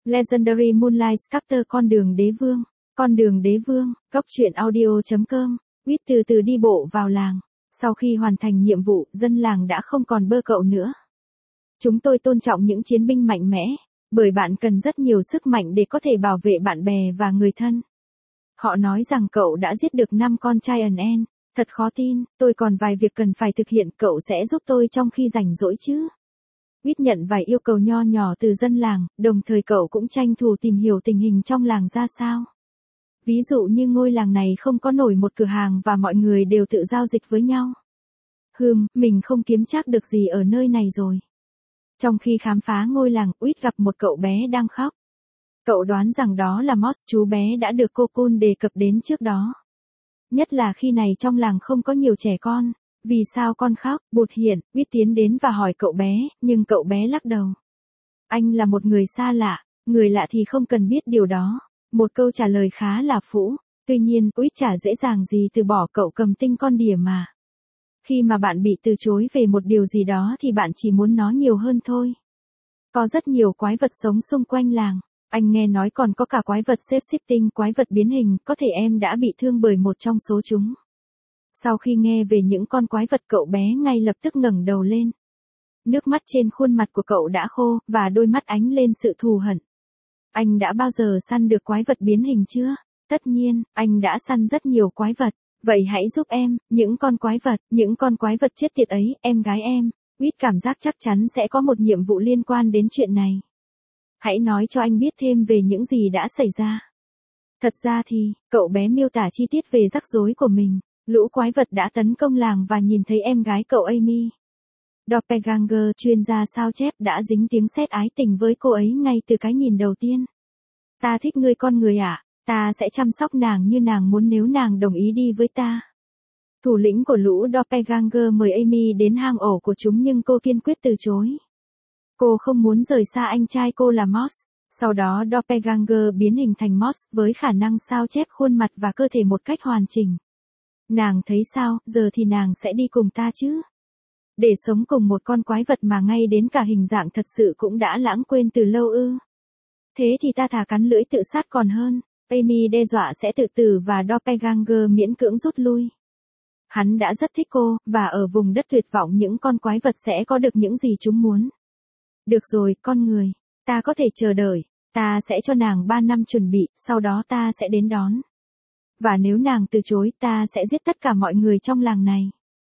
Legendary Moonlight Sculptor con đường đế vương, góc truyện audio.com, Quýt từ từ đi bộ vào làng. Sau khi hoàn thành nhiệm vụ, dân làng đã không còn bơ cậu nữa. Chúng tôi tôn trọng những chiến binh mạnh mẽ, bởi bạn cần rất nhiều sức mạnh để có thể bảo vệ bạn bè và người thân. Họ nói rằng cậu đã giết được 5 con Giant Ant, thật khó tin, tôi còn vài việc cần phải thực hiện, cậu sẽ giúp tôi trong khi rảnh rỗi chứ? Quýt nhận vài yêu cầu nho nhỏ từ dân làng, đồng thời cậu cũng tranh thủ tìm hiểu tình hình trong làng ra sao. Ví dụ như ngôi làng này không có nổi một cửa hàng và mọi người đều tự giao dịch với nhau. Mình không kiếm trác được gì ở nơi này rồi. Trong khi khám phá ngôi làng, Quýt gặp một cậu bé đang khóc. Cậu đoán rằng đó là Moss, chú bé đã được cô Cool đề cập đến trước đó. Nhất là khi này trong làng không có nhiều trẻ con. Vì sao con khóc? Bụt hiện, Quýt tiến đến và hỏi cậu bé, nhưng cậu bé lắc đầu. Anh là một người xa lạ, người lạ thì không cần biết điều đó. Một câu trả lời khá là phũ, tuy nhiên Quýt chả dễ dàng gì từ bỏ, cậu cầm tinh con đỉa mà. Khi mà bạn bị từ chối về một điều gì đó thì bạn chỉ muốn nó nhiều hơn thôi. Có rất nhiều quái vật sống xung quanh làng. Anh nghe nói còn có cả quái vật shape-shifting, quái vật biến hình, có thể em đã bị thương bởi một trong số chúng. Sau khi nghe về những con quái vật, cậu bé ngay lập tức ngẩng đầu lên. Nước mắt trên khuôn mặt của cậu đã khô, và đôi mắt ánh lên sự thù hận. Anh đã bao giờ săn được quái vật biến hình chưa? Tất nhiên, anh đã săn rất nhiều quái vật. Vậy hãy giúp em, những con quái vật chết tiệt ấy, em gái em. Quýt cảm giác chắc chắn sẽ có một nhiệm vụ liên quan đến chuyện này. Hãy nói cho anh biết thêm về những gì đã xảy ra. Thật ra thì, cậu bé miêu tả chi tiết về rắc rối của mình. Lũ quái vật đã tấn công làng và nhìn thấy em gái cậu Amy. Doppelganger, chuyên gia sao chép, đã dính tiếng sét ái tình với cô ấy ngay từ cái nhìn đầu tiên. Ta thích ngươi con người ạ, ta sẽ chăm sóc nàng như nàng muốn nếu nàng đồng ý đi với ta. Thủ lĩnh của lũ Doppelganger mời Amy đến hang ổ của chúng nhưng cô kiên quyết từ chối. Cô không muốn rời xa anh trai cô là Moss. Sau đó Doppelganger biến hình thành Moss với khả năng sao chép khuôn mặt và cơ thể một cách hoàn chỉnh. Nàng thấy sao, giờ thì nàng sẽ đi cùng ta chứ? Để sống cùng một con quái vật mà ngay đến cả hình dạng thật sự cũng đã lãng quên từ lâu ư? Thế thì ta thà cắn lưỡi tự sát còn hơn. Amy đe dọa sẽ tự tử và Doppelganger miễn cưỡng rút lui. Hắn đã rất thích cô, và ở vùng đất tuyệt vọng những con quái vật sẽ có được những gì chúng muốn. Được rồi, con người, ta có thể chờ đợi, ta sẽ cho nàng 3 năm chuẩn bị, sau đó ta sẽ đến đón. Và nếu nàng từ chối, ta sẽ giết tất cả mọi người trong làng này.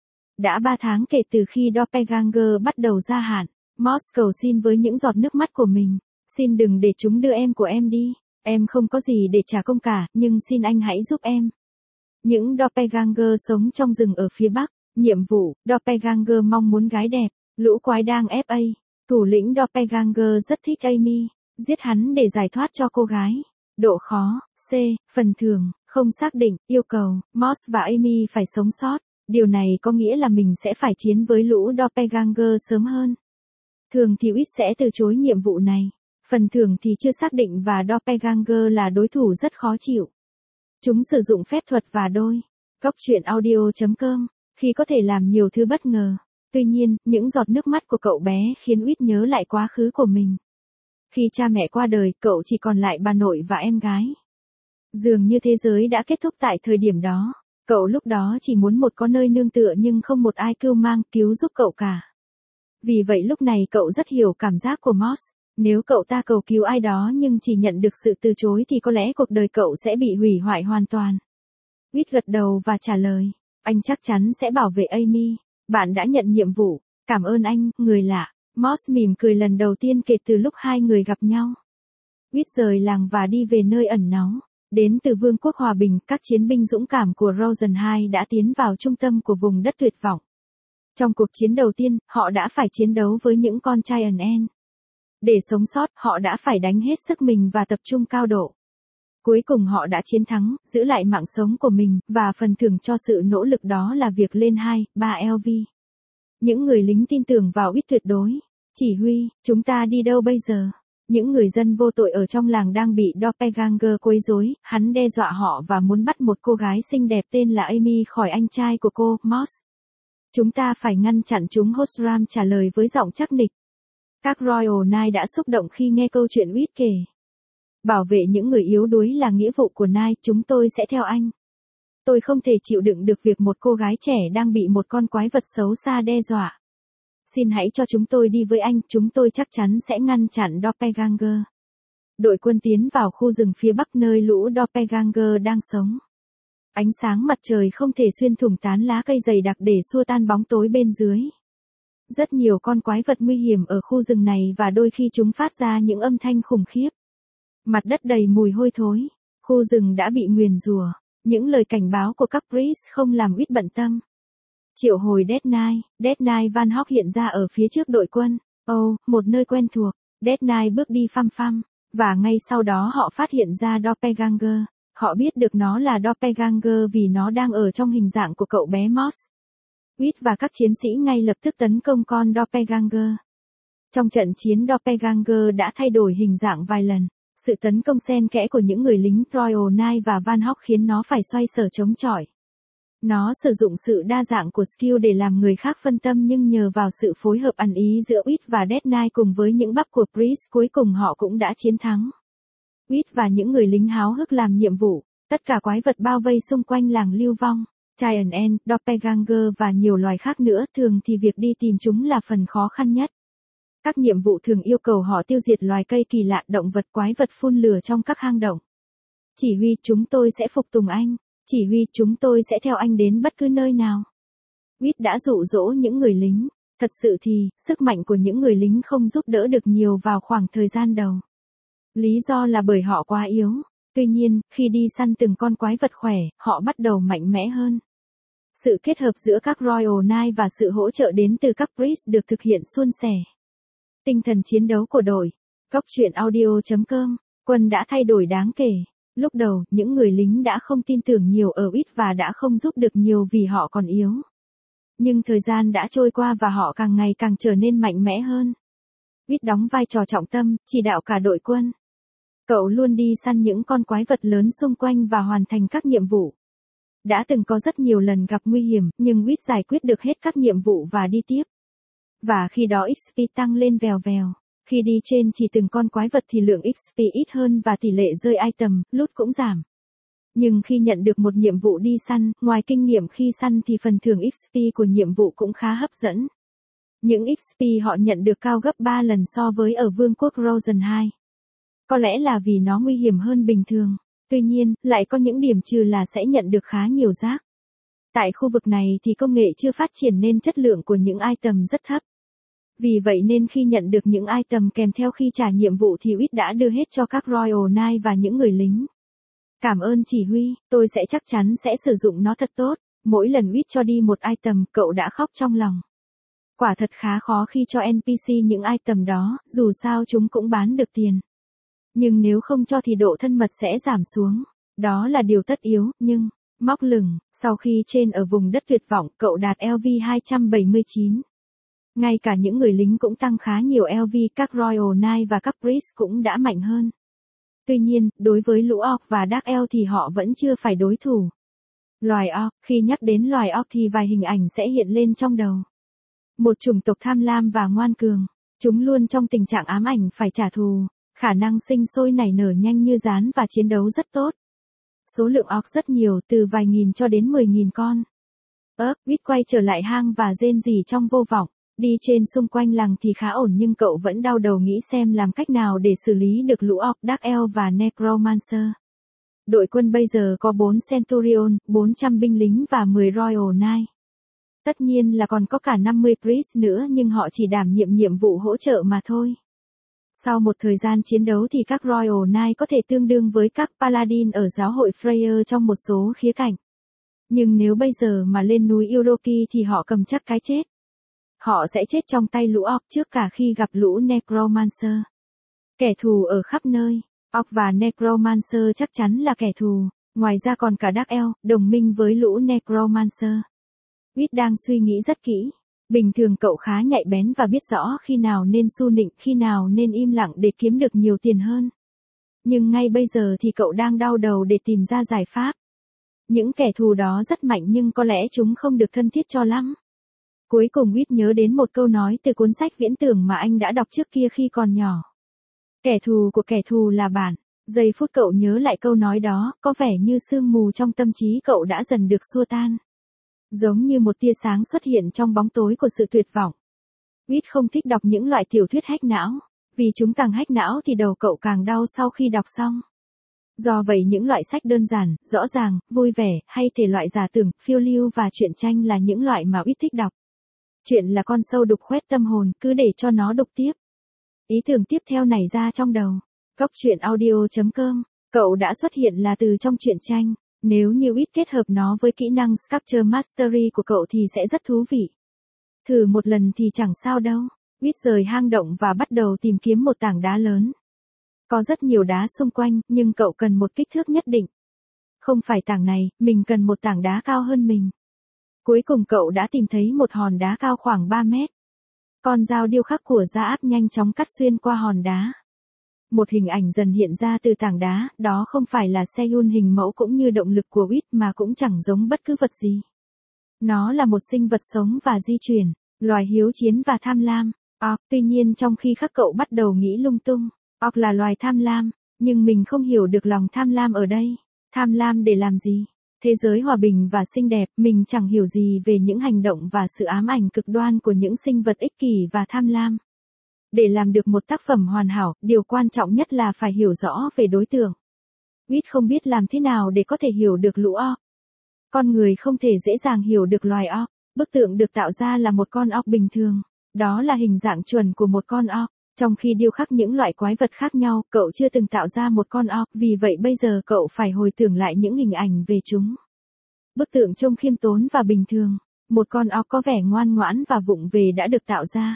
Đã 3 tháng kể từ khi Doppelganger bắt đầu gia hạn, Moss cầu xin với những giọt nước mắt của mình. Xin đừng để chúng đưa em của em đi. Em không có gì để trả công cả, nhưng xin anh hãy giúp em. Những Doppelganger sống trong rừng ở phía bắc. Nhiệm vụ, Doppelganger mong muốn gái đẹp. Lũ quái đang FA. Thủ lĩnh Doppelganger rất thích Amy. Giết hắn để giải thoát cho cô gái. Độ khó, C. Phần thưởng, không xác định. Yêu cầu, Moss và Amy phải sống sót. Điều này có nghĩa là mình sẽ phải chiến với lũ Doppelganger sớm hơn. Thường thì Quýt sẽ từ chối nhiệm vụ này. Phần thưởng thì chưa xác định và Doppelganger là đối thủ rất khó chịu. Chúng sử dụng phép thuật và đôi. Góc truyện audio.com, khi có thể làm nhiều thứ bất ngờ. Tuy nhiên, những giọt nước mắt của cậu bé khiến Quýt nhớ lại quá khứ của mình. Khi cha mẹ qua đời, cậu chỉ còn lại bà nội và em gái. Dường như thế giới đã kết thúc tại thời điểm đó. Cậu lúc đó chỉ muốn có nơi nương tựa nhưng không một ai cứu giúp cậu cả. Vì vậy lúc này cậu rất hiểu cảm giác của Moss. Nếu cậu ta cầu cứu ai đó nhưng chỉ nhận được sự từ chối thì có lẽ cuộc đời cậu sẽ bị hủy hoại hoàn toàn. Quýt gật đầu và trả lời. Anh chắc chắn sẽ bảo vệ Amy. Bạn đã nhận nhiệm vụ. Cảm ơn anh, người lạ. Moss mỉm cười lần đầu tiên kể từ lúc hai người gặp nhau. Quýt rời làng và đi về nơi ẩn náu. Đến từ Vương quốc Hòa Bình, các chiến binh dũng cảm của Rosen 2 đã tiến vào trung tâm của vùng đất tuyệt vọng. Trong cuộc chiến đầu tiên, họ đã phải chiến đấu với những con Giant Ant. Để sống sót, họ đã phải đánh hết sức mình và tập trung cao độ. Cuối cùng họ đã chiến thắng, giữ lại mạng sống của mình, và phần thưởng cho sự nỗ lực đó là việc lên 2-3 LV. Những người lính tin tưởng vào Quýt tuyệt đối. Chỉ huy, chúng ta đi đâu bây giờ? Những người dân vô tội ở trong làng đang bị Doppelganger quấy rối, hắn đe dọa họ và muốn bắt một cô gái xinh đẹp tên là Amy khỏi anh trai của cô, Moss. Chúng ta phải ngăn chặn chúng, Hosram trả lời với giọng chắc nịch. Các Royal Knight đã xúc động khi nghe câu chuyện Quýt kể. Bảo vệ những người yếu đuối là nghĩa vụ của Nai, chúng tôi sẽ theo anh. Tôi không thể chịu đựng được việc một cô gái trẻ đang bị một con quái vật xấu xa đe dọa. Xin hãy cho chúng tôi đi với anh, chúng tôi chắc chắn sẽ ngăn chặn Doppelganger. Đội quân tiến vào khu rừng phía bắc nơi lũ Doppelganger đang sống. Ánh sáng mặt trời không thể xuyên thủng tán lá cây dày đặc để xua tan bóng tối bên dưới. Rất nhiều con quái vật nguy hiểm ở khu rừng này và đôi khi chúng phát ra những âm thanh khủng khiếp. Mặt đất đầy mùi hôi thối. Khu rừng đã bị nguyền rủa. Những lời cảnh báo của các priest không làm Whit bận tâm. Triệu hồi Dead Knight Van Hawk hiện ra ở phía trước đội quân. Một nơi quen thuộc. Dead Knight bước đi phăm phăm. Và ngay sau đó họ phát hiện ra Doppelganger. Họ biết được nó là Doppelganger vì nó đang ở trong hình dạng của cậu bé Moss. Whit và các chiến sĩ ngay lập tức tấn công con Doppelganger. Trong trận chiến Doppelganger đã thay đổi hình dạng vài lần. Sự tấn công xen kẽ của những người lính Royal Knight và Van Hawk khiến nó phải xoay sở chống chọi. Nó sử dụng sự đa dạng của skill để làm người khác phân tâm nhưng nhờ vào sự phối hợp ăn ý giữa Whit và Dead Knight cùng với những bắp của Priest cuối cùng họ cũng đã chiến thắng. Whit và những người lính háo hức làm nhiệm vụ, tất cả quái vật bao vây xung quanh làng lưu vong, Giant Ant, Doppelganger và nhiều loài khác nữa thường thì việc đi tìm chúng là phần khó khăn nhất. Các nhiệm vụ thường yêu cầu họ tiêu diệt loài cây kỳ lạ, động vật quái vật phun lửa trong các hang động. Chỉ huy, chúng tôi sẽ phục tùng anh. Chỉ huy, chúng tôi sẽ theo anh đến bất cứ nơi nào. Whit đã dụ dỗ những người lính. Thật sự thì, sức mạnh của những người lính không giúp đỡ được nhiều vào khoảng thời gian đầu. Lý do là bởi họ quá yếu. Tuy nhiên, khi đi săn từng con quái vật khỏe, họ bắt đầu mạnh mẽ hơn. Sự kết hợp giữa các Royal Knight và sự hỗ trợ đến từ các Priest được thực hiện suôn sẻ. Tinh thần chiến đấu của đội. Góc truyện audio.com. Quân đã thay đổi đáng kể. Lúc đầu, những người lính đã không tin tưởng nhiều ở Whit và đã không giúp được nhiều vì họ còn yếu. Nhưng thời gian đã trôi qua và họ càng ngày càng trở nên mạnh mẽ hơn. Whit đóng vai trò trọng tâm, chỉ đạo cả đội quân. Cậu luôn đi săn những con quái vật lớn xung quanh và hoàn thành các nhiệm vụ. Đã từng có rất nhiều lần gặp nguy hiểm, nhưng Whit giải quyết được hết các nhiệm vụ và đi tiếp. Và khi đó XP tăng lên vèo vèo. Khi đi trên chỉ từng con quái vật thì lượng XP ít hơn và tỷ lệ rơi item, loot cũng giảm. Nhưng khi nhận được một nhiệm vụ đi săn, ngoài kinh nghiệm khi săn thì phần thưởng XP của nhiệm vụ cũng khá hấp dẫn. Những XP họ nhận được cao gấp 3 lần so với ở Vương quốc Rosen 2. Có lẽ là vì nó nguy hiểm hơn bình thường. Tuy nhiên, lại có những điểm trừ là sẽ nhận được khá nhiều rác. Tại khu vực này thì công nghệ chưa phát triển nên chất lượng của những item rất thấp. Vì vậy nên khi nhận được những item kèm theo khi trả nhiệm vụ thì Whit đã đưa hết cho các Royal Knight và những người lính. Cảm ơn chỉ huy, tôi sẽ chắc chắn sẽ sử dụng nó thật tốt. Mỗi lần Whit cho đi một item, cậu đã khóc trong lòng. Quả thật khá khó khi cho NPC những item đó, dù sao chúng cũng bán được tiền. Nhưng nếu không cho thì độ thân mật sẽ giảm xuống. Đó là điều tất yếu, nhưng, móc lửng, sau khi trên ở vùng đất tuyệt vọng, cậu đạt LV 279. Ngay cả những người lính cũng tăng khá nhiều LV, các Royal Knight và các Priest cũng đã mạnh hơn. Tuy nhiên, đối với lũ Orc và Dark Elf thì họ vẫn chưa phải đối thủ. Loài Orc, khi nhắc đến loài Orc thì vài hình ảnh sẽ hiện lên trong đầu. Một chủng tộc tham lam và ngoan cường. Chúng luôn trong tình trạng ám ảnh phải trả thù. Khả năng sinh sôi nảy nở nhanh như gián và chiến đấu rất tốt. Số lượng Orc rất nhiều, từ vài nghìn cho đến 10.000 con. Whit quay trở lại hang và rên rỉ trong vô vọng. Đi trên xung quanh làng thì khá ổn nhưng cậu vẫn đau đầu nghĩ xem làm cách nào để xử lý được lũ Orc, Dark Elf và Necromancer. Đội quân bây giờ có 4 Centurion, 400 binh lính và 10 Royal Knight. Tất nhiên là còn có cả 50 Priest nữa nhưng họ chỉ đảm nhiệm vụ hỗ trợ mà thôi. Sau một thời gian chiến đấu thì các Royal Knight có thể tương đương với các Paladin ở giáo hội Freyr trong một số khía cạnh. Nhưng nếu bây giờ mà lên núi Uroki thì họ cầm chắc cái chết. Họ sẽ chết trong tay lũ Orc trước cả khi gặp lũ Necromancer. Kẻ thù ở khắp nơi. Orc và Necromancer chắc chắn là kẻ thù. Ngoài ra còn cả Dark Elf, đồng minh với lũ Necromancer. Whit đang suy nghĩ rất kỹ. Bình thường cậu khá nhạy bén và biết rõ khi nào nên su nịnh, khi nào nên im lặng để kiếm được nhiều tiền hơn. Nhưng ngay bây giờ thì cậu đang đau đầu để tìm ra giải pháp. Những kẻ thù đó rất mạnh nhưng có lẽ chúng không được thân thiết cho lắm. Cuối cùng Whit nhớ đến một câu nói từ cuốn sách viễn tưởng mà anh đã đọc trước kia khi còn nhỏ. Kẻ thù của kẻ thù là bạn. Giây phút cậu nhớ lại câu nói đó, có vẻ như sương mù trong tâm trí cậu đã dần được xua tan. Giống như một tia sáng xuất hiện trong bóng tối của sự tuyệt vọng. Whit không thích đọc những loại tiểu thuyết hack não, vì chúng càng hack não thì đầu cậu càng đau sau khi đọc xong. Do vậy những loại sách đơn giản, rõ ràng, vui vẻ, hay thể loại giả tưởng, phiêu lưu và truyện tranh là những loại mà Whit thích đọc. Chuyện là con sâu đục khoét tâm hồn, cứ để cho nó đục tiếp. Ý tưởng tiếp theo nảy ra trong đầu. Góc truyện audio.com, cậu đã xuất hiện là từ trong truyện tranh. Nếu như Whit kết hợp nó với kỹ năng Sculpture Mastery của cậu thì sẽ rất thú vị. Thử một lần thì chẳng sao đâu. Whit rời hang động và bắt đầu tìm kiếm một tảng đá lớn. Có rất nhiều đá xung quanh, nhưng cậu cần một kích thước nhất định. Không phải tảng này, mình cần một tảng đá cao hơn mình. Cuối cùng cậu đã tìm thấy một hòn đá cao khoảng 3 mét. Con dao điêu khắc của Gia Áp nhanh chóng cắt xuyên qua hòn đá. Một hình ảnh dần hiện ra từ tảng đá, đó không phải là Seiyun hình mẫu cũng như động lực của Whit mà cũng chẳng giống bất cứ vật gì. Nó là một sinh vật sống và di chuyển, loài hiếu chiến và tham lam. Tuy nhiên trong khi khắc cậu bắt đầu nghĩ lung tung, là loài tham lam, nhưng mình không hiểu được lòng tham lam ở đây. Tham lam để làm gì? Thế giới hòa bình và xinh đẹp, mình chẳng hiểu gì về những hành động và sự ám ảnh cực đoan của những sinh vật ích kỷ và tham lam. Để làm được một tác phẩm hoàn hảo, điều quan trọng nhất là phải hiểu rõ về đối tượng. Whit không biết làm thế nào để có thể hiểu được lũ orc. Con người không thể dễ dàng hiểu được loài orc. Bức tượng được tạo ra là một con orc bình thường. Đó là hình dạng chuẩn của một con orc. Trong khi điêu khắc những loại quái vật khác nhau, cậu chưa từng tạo ra một con orc, vì vậy bây giờ cậu phải hồi tưởng lại những hình ảnh về chúng. Bức tượng trông khiêm tốn và bình thường. Một con orc có vẻ ngoan ngoãn và vụng về đã được tạo ra.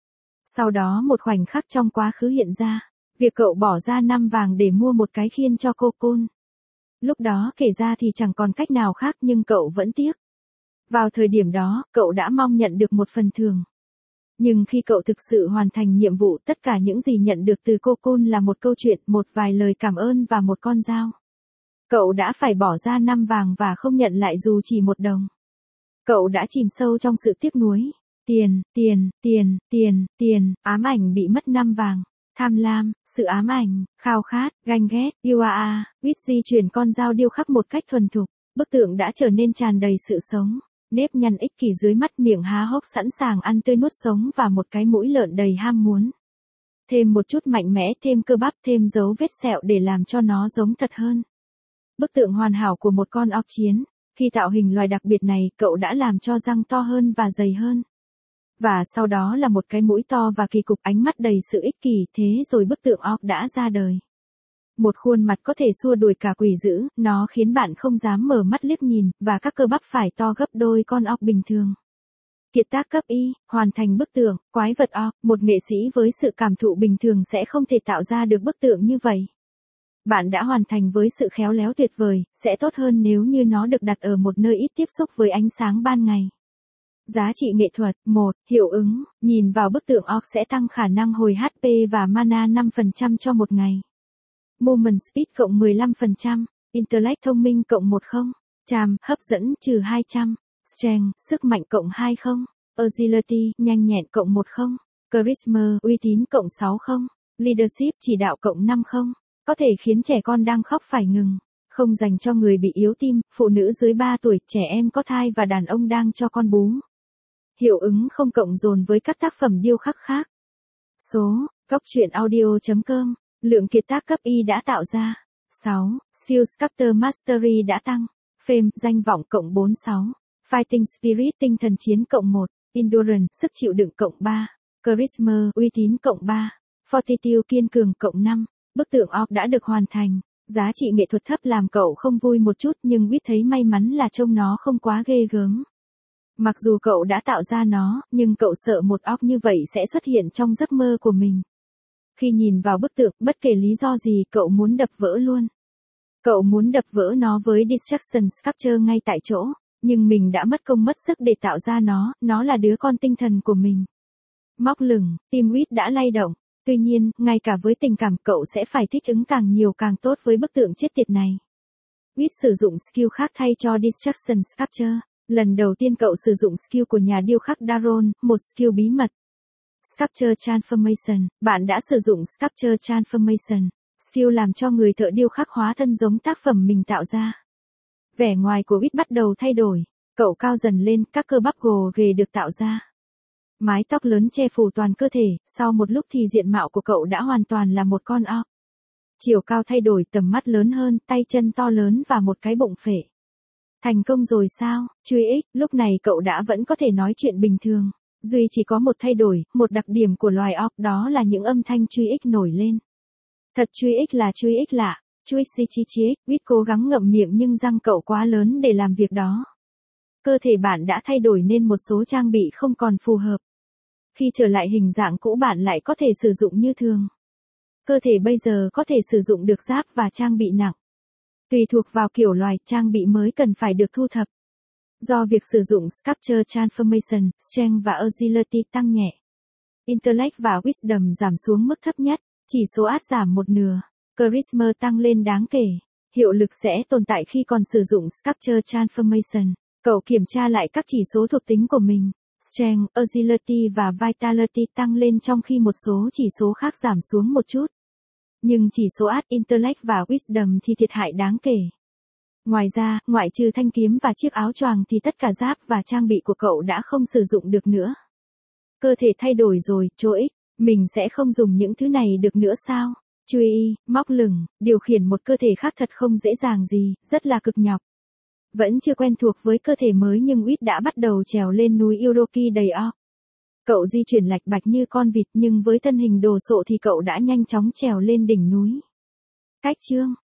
Sau đó một khoảnh khắc trong quá khứ hiện ra. Việc cậu bỏ ra 5 vàng để mua một cái khiên cho Cocoon. Lúc đó kể ra thì chẳng còn cách nào khác nhưng cậu vẫn tiếc. Vào thời điểm đó, cậu đã mong nhận được một phần thưởng. Nhưng khi cậu thực sự hoàn thành nhiệm vụ, tất cả những gì nhận được từ Cocoon là một câu chuyện, một vài lời cảm ơn và một con dao. Cậu đã phải bỏ ra 5 vàng và không nhận lại dù chỉ 1 đồng. Cậu đã chìm sâu trong sự tiếc nuối. Tiền, ám ảnh bị mất 5 vàng. Tham lam, sự ám ảnh, khao khát, ganh ghét, yêu Whit di chuyển con dao điêu khắc một cách thuần thục. Bức tượng đã trở nên tràn đầy sự sống. Nếp nhăn ích kỷ dưới mắt, miệng há hốc sẵn sàng ăn tươi nuốt sống và một cái mũi lợn đầy ham muốn. Thêm một chút mạnh mẽ, thêm cơ bắp, thêm dấu vết sẹo để làm cho nó giống thật hơn. Bức tượng hoàn hảo của một con orc chiến. Khi tạo hình loài đặc biệt này, cậu đã làm cho răng to hơn và dày hơn. Và sau đó là một cái mũi to và kỳ cục, ánh mắt đầy sự ích kỷ, thế rồi bức tượng orc đã ra đời. Một khuôn mặt có thể xua đuổi cả quỷ dữ, nó khiến bạn không dám mở mắt liếc nhìn, và các cơ bắp phải to gấp đôi con orc bình thường. Kiệt tác cấp Y, hoàn thành bức tượng, quái vật orc, một nghệ sĩ với sự cảm thụ bình thường sẽ không thể tạo ra được bức tượng như vậy. Bạn đã hoàn thành với sự khéo léo tuyệt vời, sẽ tốt hơn nếu như nó được đặt ở một nơi ít tiếp xúc với ánh sáng ban ngày. Giá trị nghệ thuật, 1, hiệu ứng, nhìn vào bức tượng orc sẽ tăng khả năng hồi HP và mana 5% cho một ngày. Movement Speed cộng 15%, Intellect thông minh cộng 10, Charm, hấp dẫn trừ 200, Strength, sức mạnh cộng 20, Agility, nhanh nhẹn cộng 10, Charisma, uy tín cộng 60, Leadership, chỉ đạo cộng 50, có thể khiến trẻ con đang khóc phải ngừng. Không dành cho người bị yếu tim, phụ nữ dưới 3 tuổi, trẻ em có thai và đàn ông đang cho con bú. Hiệu ứng không cộng dồn với các tác phẩm điêu khắc khác. Số, góc truyện audio.com, lượng kiệt tác cấp Y đã tạo ra. 6. Skill Sculptor Mastery đã tăng. Fame, danh vọng cộng 46. Fighting Spirit, tinh thần chiến cộng 1. Endurance, sức chịu đựng cộng 3. Charisma, uy tín cộng 3. Fortitude, kiên cường cộng 5. Bức tượng orc đã được hoàn thành. Giá trị nghệ thuật thấp làm cậu không vui một chút, nhưng Whit thấy may mắn là trông nó không quá ghê gớm. Mặc dù cậu đã tạo ra nó, nhưng cậu sợ một orc như vậy sẽ xuất hiện trong giấc mơ của mình. Khi nhìn vào bức tượng, bất kể lý do gì, cậu muốn đập vỡ luôn. Cậu muốn đập vỡ nó với Destruction Sculpture ngay tại chỗ, nhưng mình đã mất công mất sức để tạo ra nó là đứa con tinh thần của mình. Móc lửng, tim Whit đã lay động. Tuy nhiên, ngay cả với tình cảm, cậu sẽ phải thích ứng càng nhiều càng tốt với bức tượng chết tiệt này. Whit sử dụng skill khác thay cho Destruction Sculpture. Lần đầu tiên cậu sử dụng skill của nhà điêu khắc Daron, một skill bí mật. Sculpture Transformation, bạn đã sử dụng Sculpture Transformation. Skill làm cho người thợ điêu khắc hóa thân giống tác phẩm mình tạo ra. Vẻ ngoài của Whit bắt đầu thay đổi. Cậu cao dần lên, các cơ bắp gồ ghề được tạo ra. Mái tóc lớn che phủ toàn cơ thể, sau một lúc thì diện mạo của cậu đã hoàn toàn là một con orc. Chiều cao thay đổi, tầm mắt lớn hơn, tay chân to lớn và một cái bụng phệ. Thành công rồi sao, Truy Ích, lúc này cậu đã vẫn có thể nói chuyện bình thường. Duy chỉ có một thay đổi, một đặc điểm của loài orc, đó là những âm thanh Truy Ích nổi lên. Thật Truy Ích là Truy Ích lạ, Truy Ích, Whit cố gắng ngậm miệng nhưng răng cậu quá lớn để làm việc đó. Cơ thể bạn đã thay đổi nên một số trang bị không còn phù hợp. Khi trở lại hình dạng cũ bạn lại có thể sử dụng như thường. Cơ thể bây giờ có thể sử dụng được giáp và trang bị nặng. Tùy thuộc vào kiểu loài, trang bị mới cần phải được thu thập. Do việc sử dụng Sculpture Transformation, Strength và Agility tăng nhẹ. Intellect và Wisdom giảm xuống mức thấp nhất, chỉ số át giảm một nửa. Charisma tăng lên đáng kể. Hiệu lực sẽ tồn tại khi còn sử dụng Sculpture Transformation. Cậu kiểm tra lại các chỉ số thuộc tính của mình. Strength, Agility và Vitality tăng lên trong khi một số chỉ số khác giảm xuống một chút. Nhưng chỉ số Intellect và Wisdom thì thiệt hại đáng kể. Ngoài ra, ngoại trừ thanh kiếm và chiếc áo choàng thì tất cả giáp và trang bị của cậu đã không sử dụng được nữa. Cơ thể thay đổi rồi, Troix, mình sẽ không dùng những thứ này được nữa sao? Chui, móc lửng, điều khiển một cơ thể khác thật không dễ dàng gì, rất là cực nhọc. Vẫn chưa quen thuộc với cơ thể mới nhưng Whit đã bắt đầu trèo lên núi Uroki đầy orc. Cậu di chuyển lạch bạch như con vịt nhưng với thân hình đồ sộ thì cậu đã nhanh chóng trèo lên đỉnh núi. Cách chương